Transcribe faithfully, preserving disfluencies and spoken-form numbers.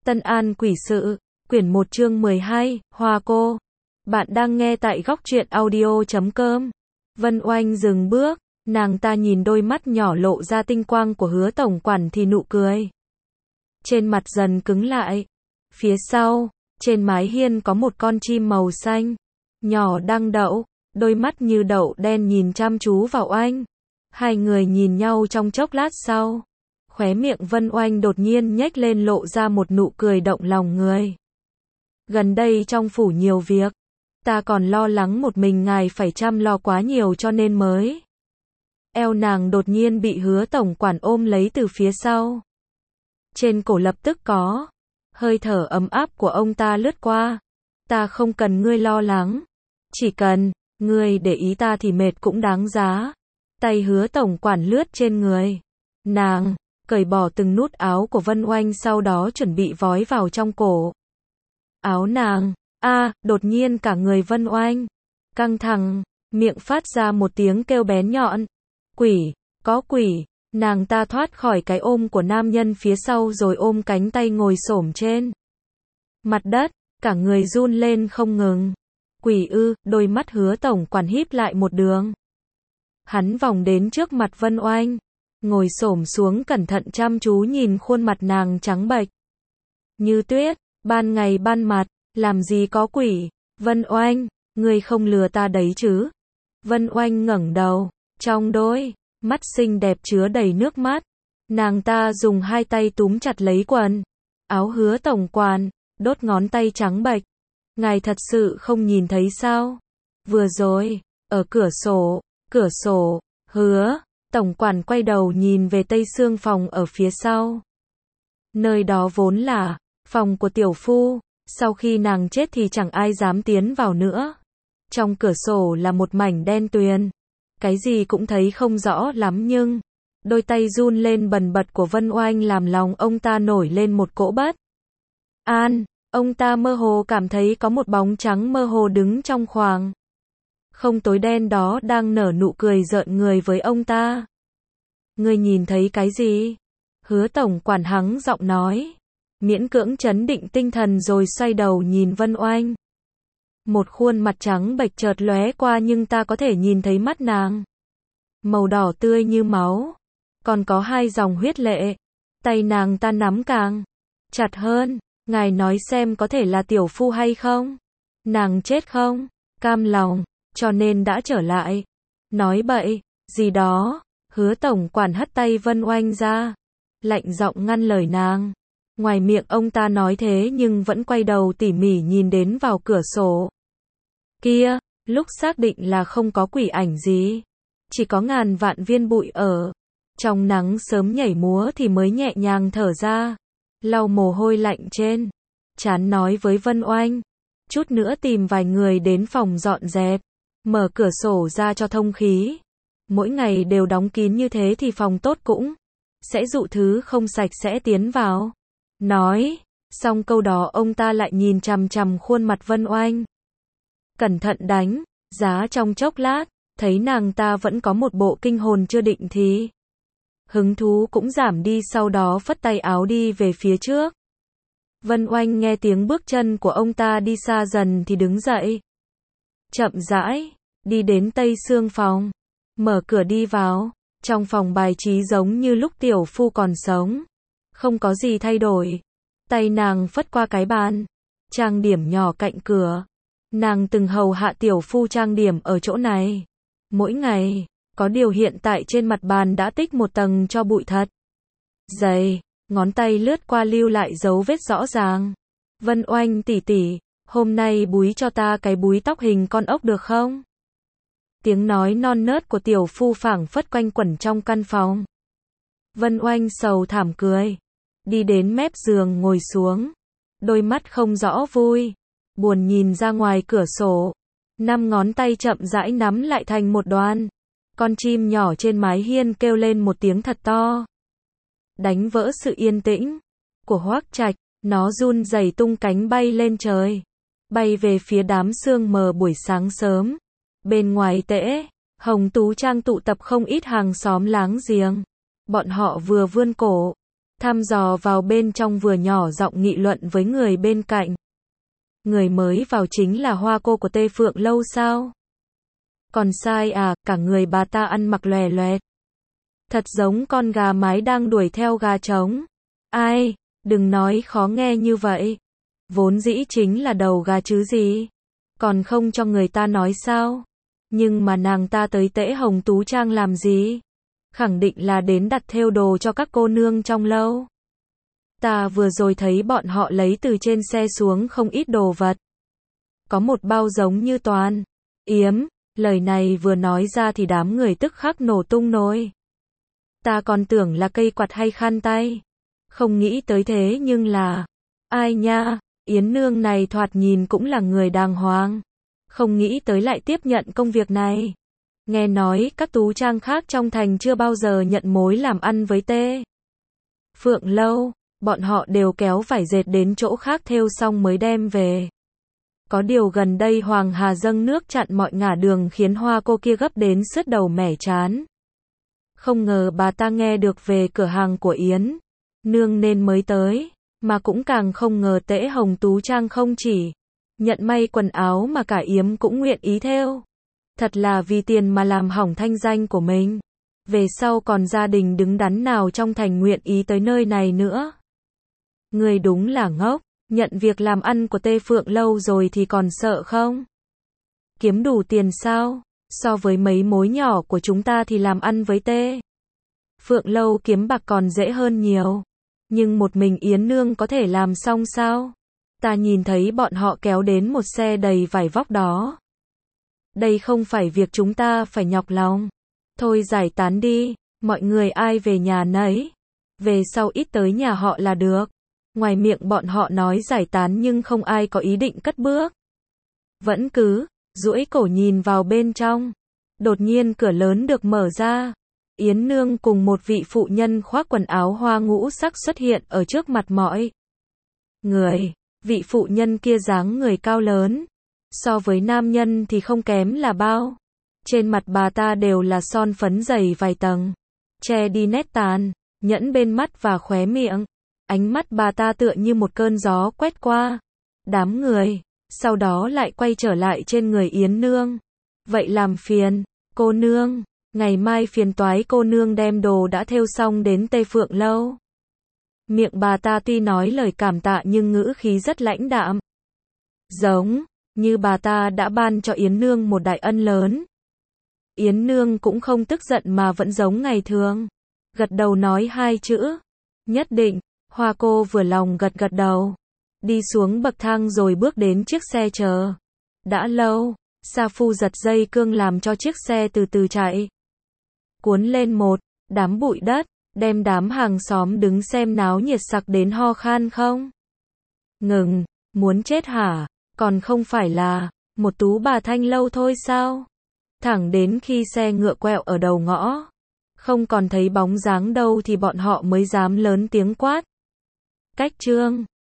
Tân An Quỷ Sự, quyển một chương mười hai, Hoa Cô. Bạn đang nghe tại góc truyện audio chấm com. Vân Oanh dừng bước, nàng ta nhìn đôi mắt nhỏ lộ ra tinh quang của Hứa tổng quản thì nụ cười trên mặt dần cứng lại. Phía sau, trên mái hiên có một con chim màu xanh, nhỏ đang đậu, đôi mắt như đậu đen nhìn chăm chú vào Oanh. Hai người nhìn nhau trong chốc lát sau, khóe miệng Vân Oanh đột nhiên nhếch lên lộ ra một nụ cười động lòng người. Gần đây trong phủ nhiều việc, ta còn lo lắng một mình ngài phải chăm lo quá nhiều cho nên mới. Eo nàng đột nhiên bị Hứa tổng quản ôm lấy từ phía sau. Trên cổ lập tức có hơi thở ấm áp của ông ta lướt qua. Ta không cần ngươi lo lắng, chỉ cần ngươi để ý ta thì mệt cũng đáng giá. Tay Hứa tổng quản lướt trên người nàng, cởi bỏ từng nút áo của Vân Oanh, sau đó chuẩn bị vói vào trong cổ áo nàng. A, à, đột nhiên cả người Vân Oanh căng thẳng, miệng phát ra một tiếng kêu bén nhọn. Quỷ, có quỷ. Nàng ta thoát khỏi cái ôm của nam nhân phía sau rồi ôm cánh tay ngồi xổm trên mặt đất, cả người run lên không ngừng. Quỷ ư? Đôi mắt Hứa tổng quản híp lại một đường. Hắn vòng đến trước mặt Vân Oanh, ngồi xổm xuống cẩn thận chăm chú nhìn khuôn mặt nàng trắng bệch như tuyết, ban ngày ban mặt, làm gì có quỷ. Vân Oanh, ngươi không lừa ta đấy chứ? Vân Oanh ngẩng đầu, trong đôi mắt xinh đẹp chứa đầy nước mắt. Nàng ta dùng hai tay túm chặt lấy quần áo Hứa tổng quản, đốt ngón tay trắng bệch. Ngài thật sự không nhìn thấy sao? Vừa rồi, ở cửa sổ, cửa sổ, Hứa tổng quản quay đầu nhìn về tây xương phòng ở phía sau. Nơi đó vốn là phòng của tiểu phu, sau khi nàng chết thì chẳng ai dám tiến vào nữa. Trong cửa sổ là một mảnh đen tuyền, cái gì cũng thấy không rõ lắm, nhưng đôi tay run lên bần bật của Vân Oanh làm lòng ông ta nổi lên một cỗ bất an. Ông ta mơ hồ cảm thấy có một bóng trắng mơ hồ đứng trong khoảng không tối đen đó đang nở nụ cười rợn người với ông ta. Ngươi nhìn thấy cái gì? Hứa tổng quản hắng giọng nói, miễn cưỡng trấn định tinh thần rồi xoay đầu nhìn Vân Oanh. Một khuôn mặt trắng bệch chợt lóe qua nhưng ta có thể nhìn thấy mắt nàng màu đỏ tươi như máu, còn có hai dòng huyết lệ. Tay nàng ta nắm càng chặt hơn. Ngài nói xem có thể là tiểu phu hay không? Nàng chết không cam lòng, cho nên đã trở lại. Nói bậy gì đó. Hứa tổng quản hất tay Vân Oanh ra, lạnh giọng ngăn lời nàng. Ngoài miệng ông ta nói thế nhưng vẫn quay đầu tỉ mỉ nhìn đến vào cửa sổ kia. Lúc xác định là không có quỷ ảnh gì, chỉ có ngàn vạn viên bụi ở trong nắng sớm nhảy múa thì mới nhẹ nhàng thở ra, lau mồ hôi lạnh trên trán nói với Vân Oanh, chút nữa tìm vài người đến phòng dọn dẹp, mở cửa sổ ra cho thông khí. Mỗi ngày đều đóng kín như thế thì phòng tốt cũng sẽ dụ thứ không sạch sẽ tiến vào. Nói xong câu đó ông ta lại nhìn chằm chằm khuôn mặt Vân Oanh, cẩn thận đánh giá trong chốc lát, thấy nàng ta vẫn có một bộ kinh hồn chưa định thì hứng thú cũng giảm đi, sau đó phất tay áo đi về phía trước. Vân Oanh nghe tiếng bước chân của ông ta đi xa dần thì đứng dậy, chậm rãi đi đến tây xương phòng, mở cửa đi vào. Trong phòng bài trí giống như lúc tiểu phu còn sống, không có gì thay đổi. Tay nàng phất qua cái bàn trang điểm nhỏ cạnh cửa. Nàng từng hầu hạ tiểu phu trang điểm ở chỗ này mỗi ngày, có điều hiện tại trên mặt bàn đã tích một tầng tro bụi thật dày, ngón tay lướt qua lưu lại dấu vết rõ ràng. Vân Oanh tỷ tỷ, hôm nay búi cho ta cái búi tóc hình con ốc được không? Tiếng nói non nớt của tiểu phu phảng phất quanh quẩn trong căn phòng. Vân Oanh sầu thảm cười, đi đến mép giường ngồi xuống, đôi mắt không rõ vui buồn nhìn ra ngoài cửa sổ. Năm ngón tay chậm rãi nắm lại thành một đoàn. Con chim nhỏ trên mái hiên kêu lên một tiếng thật to, đánh vỡ sự yên tĩnh của Hoắc Trạch. Nó run rẩy tung cánh bay lên trời, bay về phía đám sương mờ buổi sáng sớm. Bên ngoài Tễ Hồng Tú Trang tụ tập không ít hàng xóm láng giềng. Bọn họ vừa vươn cổ thăm dò vào bên trong vừa nhỏ giọng nghị luận với người bên cạnh. Người mới vào chính là hoa cô của Tê Phượng Lâu sao? Còn sai à, cả người bà ta ăn mặc lòe loẹt. Thật giống con gà mái đang đuổi theo gà trống. Ai, đừng nói khó nghe như vậy. Vốn dĩ chính là đầu gà chứ gì. Còn không cho người ta nói sao? Nhưng mà nàng ta tới Tễ Hồng Tú Trang làm gì? Khẳng định là đến đặt thêu đồ cho các cô nương trong lâu. Ta vừa rồi thấy bọn họ lấy từ trên xe xuống không ít đồ vật. Có một bao giống như toàn yếm, lời này vừa nói ra thì đám người tức khắc nổ tung nồi. Ta còn tưởng là cây quạt hay khăn tay. Không nghĩ tới thế nhưng là, ai nha, Yến Nương này thoạt nhìn cũng là người đàng hoàng. Không nghĩ tới lại tiếp nhận công việc này. Nghe nói các tú trang khác trong thành chưa bao giờ nhận mối làm ăn với Tê Phượng Lâu, bọn họ đều kéo vải dệt đến chỗ khác thêu xong mới đem về. Có điều gần đây Hoàng Hà dâng nước chặn mọi ngả đường khiến hoa cô kia gấp đến sứt đầu mẻ chán. Không ngờ bà ta nghe được về cửa hàng của Yến Nương nên mới tới, mà cũng càng không ngờ Tễ Hồng Tú Trang không chỉ nhận may quần áo mà cả Yếm cũng nguyện ý thêu. Thật là vì tiền mà làm hỏng thanh danh của mình. Về sau còn gia đình đứng đắn nào trong thành nguyện ý tới nơi này nữa. Người đúng là ngốc, nhận việc làm ăn của Tê Phượng Lâu rồi thì còn sợ không? Kiếm đủ tiền sao? So với mấy mối nhỏ của chúng ta thì làm ăn với Tê Phượng Lâu kiếm bạc còn dễ hơn nhiều. Nhưng một mình Yến Nương có thể làm xong sao? Ta nhìn thấy bọn họ kéo đến một xe đầy vải vóc đó. Đây không phải việc chúng ta phải nhọc lòng. Thôi giải tán đi, mọi người ai về nhà nấy. Về sau ít tới nhà họ là được. Ngoài miệng bọn họ nói giải tán nhưng không ai có ý định cất bước. Vẫn cứ duỗi cổ nhìn vào bên trong. Đột nhiên cửa lớn được mở ra. Yến Nương cùng một vị phụ nhân khoác quần áo hoa ngũ sắc xuất hiện ở trước mặt mọi người. Vị phụ nhân kia dáng người cao lớn. So với nam nhân thì không kém là bao. Trên mặt bà ta đều là son phấn dày vài tầng. Che đi nét tàn, nhẫn bên mắt và khóe miệng. Ánh mắt bà ta tựa như một cơn gió quét qua đám người. Sau đó lại quay trở lại trên người Yến Nương. Vậy làm phiền, cô nương. Ngày mai phiền toái cô nương đem đồ đã thêu xong đến Tê Phượng Lâu. Miệng bà ta tuy nói lời cảm tạ nhưng ngữ khí rất lãnh đạm. Giống như bà ta đã ban cho Yến Nương một đại ân lớn. Yến Nương cũng không tức giận mà vẫn giống ngày thường. Gật đầu nói hai chữ. Nhất định. Hoa cô vừa lòng gật gật đầu. Đi xuống bậc thang rồi bước đến chiếc xe chờ. Đã lâu, Sa Phu giật dây cương làm cho chiếc xe từ từ chạy. Cuốn lên một đám bụi đất, đem đám hàng xóm đứng xem náo nhiệt sặc đến ho khan không. Ngừng, muốn chết hả? Còn không phải là một tú bà thanh lâu thôi sao? Thẳng đến khi xe ngựa quẹo ở đầu ngõ, không còn thấy bóng dáng đâu thì bọn họ mới dám lớn tiếng quát. Cách trương.